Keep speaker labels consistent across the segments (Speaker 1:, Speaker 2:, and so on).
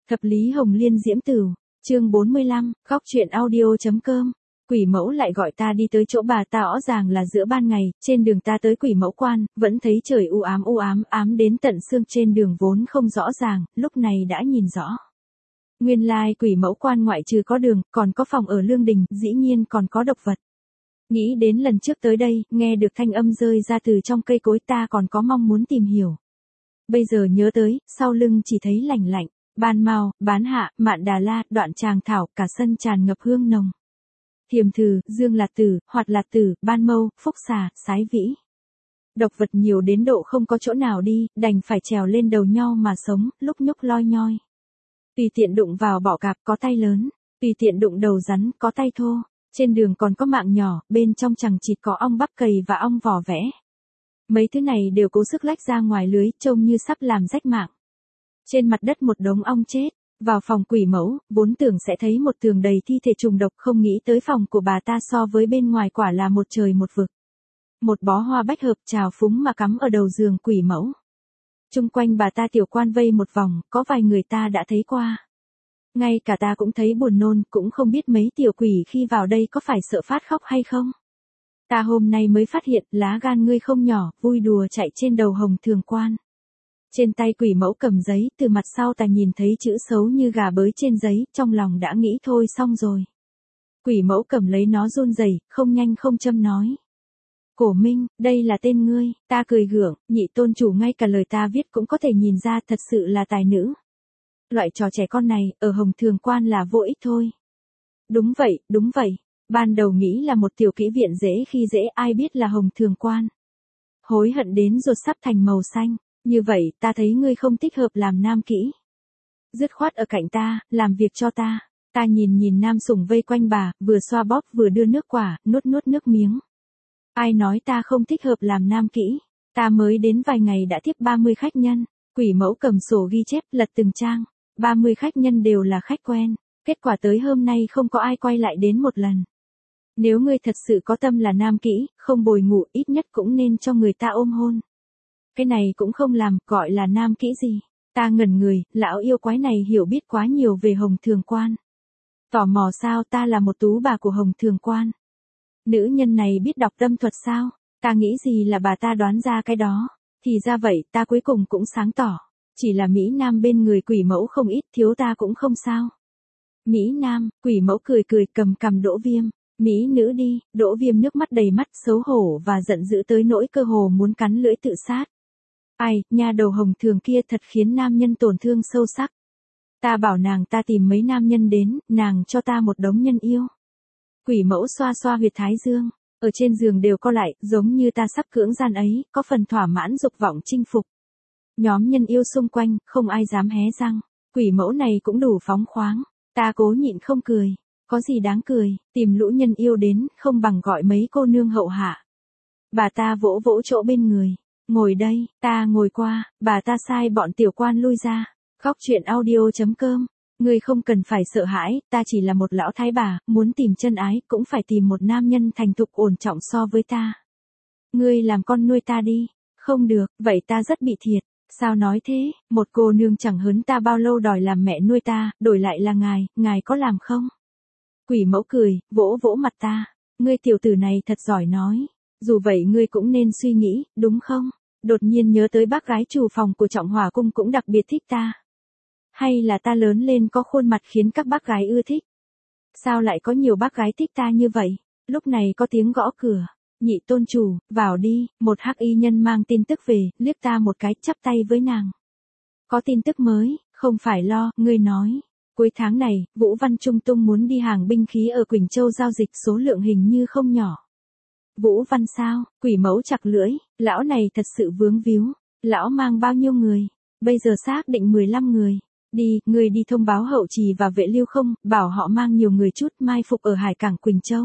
Speaker 1: Thập lý hồng liên diễm tửu, chương 45, góc truyện audio.com. Quỷ mẫu lại gọi ta đi tới chỗ bà ta, rõ ràng là giữa ban ngày, trên đường ta tới quỷ mẫu quan, vẫn thấy trời u ám, ám đến tận xương, trên đường vốn không rõ ràng, lúc này đã nhìn rõ. Nguyên lai quỷ mẫu quan ngoại trừ có đường, còn có phòng ở lương đình, dĩ nhiên còn có độc vật. Nghĩ đến lần trước tới đây, nghe được thanh âm rơi ra từ trong cây cối, ta còn có mong muốn tìm hiểu. Bây giờ nhớ tới, sau lưng chỉ thấy lạnh lạnh. Ban mao, bán hạ, mạn đà la, đoạn tràng thảo, cả sân tràn ngập hương nồng. Thiềm thử, dương lạt tử, hoạt lạt tử, ban mâu, phúc xà, sái vĩ. Độc vật nhiều đến độ không có chỗ nào đi, đành phải trèo lên đầu nhau mà sống, lúc nhúc loi nhoi. Tùy tiện đụng vào bọ cạp có tay lớn, tùy tiện đụng đầu rắn có tay thô. Trên đường còn có mạng nhỏ, bên trong chẳng chỉ có ong bắp cầy và ong vỏ vẽ. Mấy thứ này đều cố sức lách ra ngoài lưới, trông như sắp làm rách mạng. Trên mặt đất một đống ong chết, vào phòng quỷ mẫu, vốn tưởng sẽ thấy một tường đầy thi thể trùng độc, không nghĩ tới phòng của bà ta so với bên ngoài quả là một trời một vực. Một bó hoa bách hợp trào phúng mà cắm ở đầu giường quỷ mẫu. Chung quanh bà ta tiểu quan vây một vòng, có vài người ta đã thấy qua. Ngay cả ta cũng thấy buồn nôn, cũng không biết mấy tiểu quỷ khi vào đây có phải sợ phát khóc hay không. Ta hôm nay mới phát hiện, lá gan ngươi không nhỏ, vui đùa chạy trên đầu Hồng Thường Quan. Trên tay quỷ mẫu cầm giấy, từ mặt sau ta nhìn thấy chữ xấu như gà bới trên giấy, trong lòng đã nghĩ thôi xong rồi. Quỷ mẫu cầm lấy nó run rẩy, không nhanh không chậm nói. Cổ Minh, đây là tên ngươi. Ta cười gượng, nhị tôn chủ ngay cả lời ta viết cũng có thể nhìn ra, thật sự là tài nữ. Loại trò trẻ con này, ở Hồng Thường Quan là vô ích thôi. Đúng vậy. Ban đầu nghĩ là một tiểu kỹ viện dễ khi dễ, ai biết là Hồng Thường Quan. Hối hận đến ruột sắp thành màu xanh. Như vậy, ta thấy ngươi không thích hợp làm nam kỹ. Dứt khoát ở cạnh ta, làm việc cho ta. Ta nhìn nam sủng vây quanh bà, vừa xoa bóp vừa đưa nước quả, nuốt nước miếng. Ai nói ta không thích hợp làm nam kỹ? Ta mới đến vài ngày đã tiếp 30 khách nhân. Quỷ mẫu cầm sổ ghi chép, lật từng trang. 30 khách nhân đều là khách quen. Kết quả tới hôm nay không có ai quay lại đến một lần. Nếu ngươi thật sự có tâm là nam kỹ, không bồi ngủ, ít nhất cũng nên cho người ta ôm hôn. Cái này cũng không làm, gọi là nam kỹ gì. Ta ngẩn người, lão yêu quái này hiểu biết quá nhiều về Hồng Thường Quan. Tò mò sao, ta là một tú bà của Hồng Thường Quan. Nữ nhân này biết đọc tâm thuật sao? Ta nghĩ gì là bà ta đoán ra cái đó. Thì ra vậy, ta cuối cùng cũng sáng tỏ. Chỉ là Mỹ Nam bên người quỷ mẫu không ít, thiếu ta cũng không sao. Mỹ Nam, quỷ mẫu cười cầm cằm Đỗ Viêm. Mỹ nữ đi, Đỗ Viêm nước mắt đầy mắt, xấu hổ và giận dữ tới nỗi cơ hồ muốn cắn lưỡi tự sát. Ai, nha đầu Hồng Thường kia thật khiến nam nhân tổn thương sâu sắc. Ta bảo nàng ta tìm mấy nam nhân đến, nàng cho ta một đống nhân yêu. Quỷ mẫu xoa huyệt thái dương, ở trên giường đều co lại, giống như ta sắp cưỡng gian ấy, có phần thỏa mãn dục vọng chinh phục. Nhóm nhân yêu xung quanh, không ai dám hé răng. Quỷ mẫu này cũng đủ phóng khoáng. Ta cố nhịn không cười. Có gì đáng cười, tìm lũ nhân yêu đến, không bằng gọi mấy cô nương hậu hạ. Bà ta vỗ chỗ bên người. Ngồi đây, ta ngồi qua, bà ta sai bọn tiểu quan lui ra. Góc truyện audio.com. Ngươi không cần phải sợ hãi, ta chỉ là một lão thái bà, muốn tìm chân ái, cũng phải tìm một nam nhân thành thục ổn trọng so với ta. Ngươi làm con nuôi ta đi. Không được, vậy ta rất bị thiệt. Sao nói thế, một cô nương chẳng hớn ta bao lâu đòi làm mẹ nuôi ta, đổi lại là ngài có làm không? Quỷ mẫu cười, vỗ mặt ta. Ngươi tiểu tử này thật giỏi nói. Dù vậy ngươi cũng nên suy nghĩ, đúng không? Đột nhiên nhớ tới bác gái trù phòng của Trọng Hỏa Cung cũng đặc biệt thích ta. Hay là ta lớn lên có khuôn mặt khiến các bác gái ưa thích? Sao lại có nhiều bác gái thích ta như vậy? Lúc này có tiếng gõ cửa. Nhị tôn chủ, vào đi, một hắc y nhân mang tin tức về, liếc ta một cái, chắp tay với nàng. Có tin tức mới, không phải lo, ngươi nói. Cuối tháng này, Vũ Văn Trung Tung muốn đi hàng binh khí ở Quỳnh Châu giao dịch, số lượng hình như không nhỏ. Vũ Văn sao? Quỷ mẫu chặt lưỡi, lão này thật sự vướng víu. Lão mang bao nhiêu người? Bây giờ xác định 15 người. Đi, người đi thông báo hậu trì và vệ lưu không, bảo họ mang nhiều người chút, mai phục ở hải cảng Quỳnh Châu.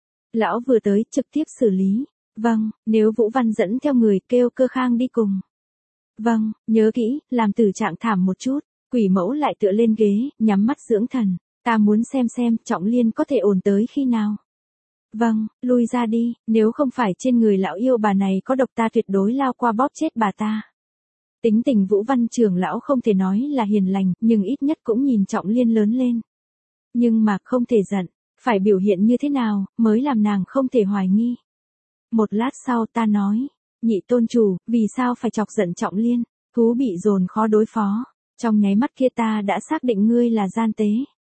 Speaker 1: Lão vừa tới, trực tiếp xử lý. Vâng, nếu Vũ Văn dẫn theo người, kêu Cơ Khang đi cùng. Vâng, nhớ kỹ, làm tử trạng thảm một chút. Quỷ mẫu lại tựa lên ghế, nhắm mắt dưỡng thần. Ta muốn xem Trọng Liên có thể ổn tới khi nào. Vâng, lui ra đi, nếu không phải trên người lão yêu bà này có độc ta tuyệt đối lao qua bóp chết bà ta. Tính tình Vũ Văn trưởng lão không thể nói là hiền lành, nhưng ít nhất cũng nhìn Trọng Liên lớn lên. Nhưng mà không thể giận, phải biểu hiện như thế nào, mới làm nàng không thể hoài nghi. Một lát sau ta nói, nhị tôn chủ, vì sao phải chọc giận Trọng Liên, thú bị dồn khó đối phó. Trong nháy mắt kia ta đã xác định ngươi là gian tế.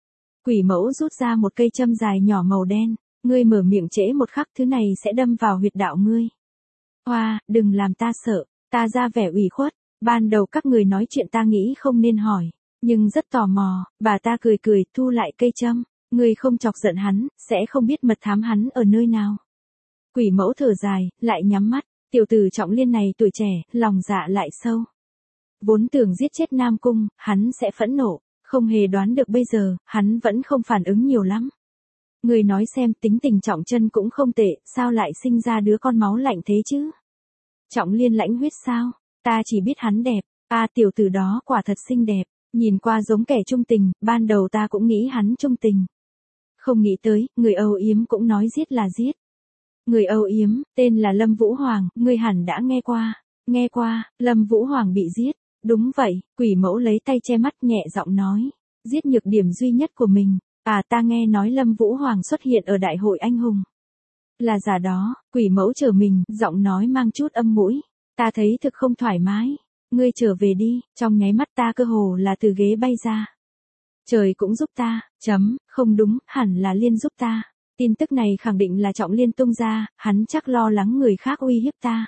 Speaker 1: Quỷ mẫu rút ra một cây châm dài nhỏ màu đen, ngươi mở miệng trễ một khắc thứ này sẽ đâm vào huyệt đạo ngươi. Hoa, đừng làm ta sợ, ta ra vẻ ủy khuất, ban đầu các người nói chuyện ta nghĩ không nên hỏi, nhưng rất tò mò, bà ta cười cười thu lại cây châm, ngươi không chọc giận hắn, sẽ không biết mật thám hắn ở nơi nào. Quỷ mẫu thở dài, lại nhắm mắt, tiểu tử Trọng Liên này tuổi trẻ, lòng dạ lại sâu. Vốn tưởng giết chết Nam Cung, hắn sẽ phẫn nộ, không hề đoán được bây giờ, hắn vẫn không phản ứng nhiều lắm. Người nói xem tính tình Trọng Chân cũng không tệ, sao lại sinh ra đứa con máu lạnh thế chứ? Trọng Liên lãnh huyết sao? Ta chỉ biết hắn đẹp, tiểu tử đó quả thật xinh đẹp, nhìn qua giống kẻ trung tình, ban đầu ta cũng nghĩ hắn trung tình. Không nghĩ tới, người âu yếm cũng nói giết là giết. Người âu yếm, tên là Lâm Vũ Hoàng, ngươi hẳn đã nghe qua. Nghe qua, Lâm Vũ Hoàng bị giết. Đúng vậy, quỷ mẫu lấy tay che mắt nhẹ giọng nói. Giết nhược điểm duy nhất của mình. Ta nghe nói Lâm Vũ Hoàng xuất hiện ở đại hội anh hùng. Là giả đó, quỷ mẫu trở mình, giọng nói mang chút âm mũi. Ta thấy thực không thoải mái. Ngươi trở về đi, trong nháy mắt ta cơ hồ là từ ghế bay ra. Trời cũng giúp ta, không đúng, hẳn là Liên giúp ta. Tin tức này khẳng định là Trọng Liên tung ra, hắn chắc lo lắng người khác uy hiếp ta.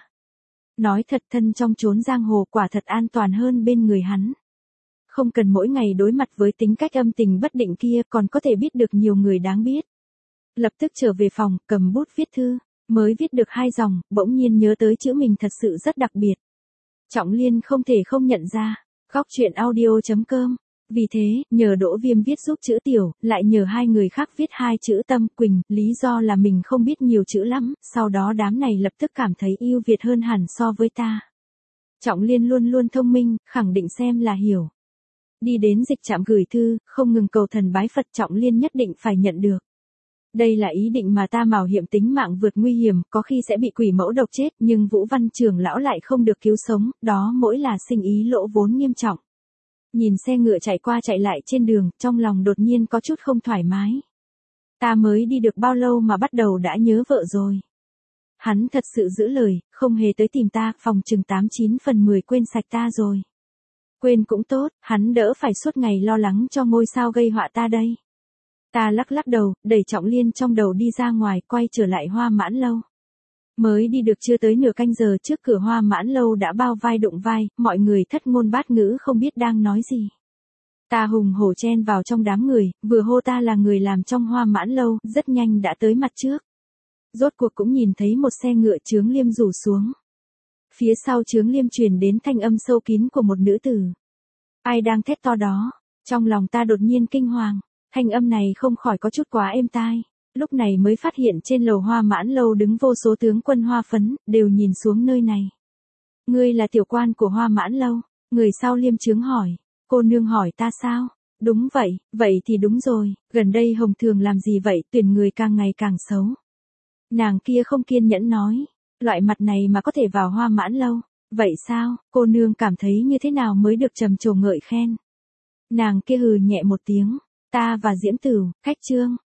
Speaker 1: Nói thật thân trong chốn giang hồ quả thật an toàn hơn bên người hắn. Không cần mỗi ngày đối mặt với tính cách âm tình bất định kia còn có thể biết được nhiều người đáng biết. Lập tức trở về phòng, cầm bút viết thư, mới viết được 2 dòng, bỗng nhiên nhớ tới chữ mình thật sự rất đặc biệt. Trọng Liên không thể không nhận ra, góc chuyện audio.com. Vì thế, nhờ Đỗ Viêm viết giúp chữ tiểu, lại nhờ 2 người khác viết 2 chữ Tâm Quỳnh, lý do là mình không biết nhiều chữ lắm, sau đó đám này lập tức cảm thấy ưu việt hơn hẳn so với ta. Trọng Liên luôn luôn thông minh, khẳng định xem là hiểu. Đi đến dịch trạm gửi thư, không ngừng cầu thần bái Phật, Trọng Liên nhất định phải nhận được. Đây là ý định mà ta mạo hiểm tính mạng vượt nguy hiểm, có khi sẽ bị quỷ mẫu độc chết, nhưng Vũ Văn trưởng lão lại không được cứu sống, đó mỗi là sinh ý lỗ vốn nghiêm trọng. Nhìn xe ngựa chạy qua chạy lại trên đường, trong lòng đột nhiên có chút không thoải mái. Ta mới đi được bao lâu mà bắt đầu đã nhớ vợ rồi. Hắn thật sự giữ lời, không hề tới tìm ta, phòng chừng 89/10 quên sạch ta rồi. Quên cũng tốt, hắn đỡ phải suốt ngày lo lắng cho ngôi sao gây họa ta đây. Ta lắc lắc đầu, đẩy Trọng Liên trong đầu đi ra ngoài, quay trở lại Hoa Mãn Lâu. Mới đi được chưa tới nửa canh giờ, trước cửa Hoa Mãn Lâu đã bao vai đụng vai, mọi người thất ngôn bát ngữ không biết đang nói gì. Ta hùng hổ chen vào trong đám người, vừa hô ta là người làm trong Hoa Mãn Lâu, rất nhanh đã tới mặt trước. Rốt cuộc cũng nhìn thấy một xe ngựa Chướng Liêm rủ xuống. Phía sau Chướng Liêm truyền đến thanh âm sâu kín của một nữ tử. Ai đang thét to đó? Trong lòng ta đột nhiên kinh hoàng, thanh âm này không khỏi có chút quá êm tai. Lúc này mới phát hiện trên lầu Hoa Mãn Lâu đứng vô số tướng quân hoa phấn, đều nhìn xuống nơi này. Ngươi là tiểu quan của Hoa Mãn Lâu? Người sau Liêm Chướng hỏi. Cô nương hỏi ta sao? Đúng vậy, vậy thì đúng rồi, gần đây Hồng Thường làm gì vậy, tuyển người càng ngày càng xấu. Nàng kia không kiên nhẫn nói, loại mặt này mà có thể vào Hoa Mãn Lâu, vậy sao, cô nương cảm thấy như thế nào mới được trầm trồ ngợi khen. Nàng kia hừ nhẹ một tiếng, ta và Diễm Tửu, khách Trương,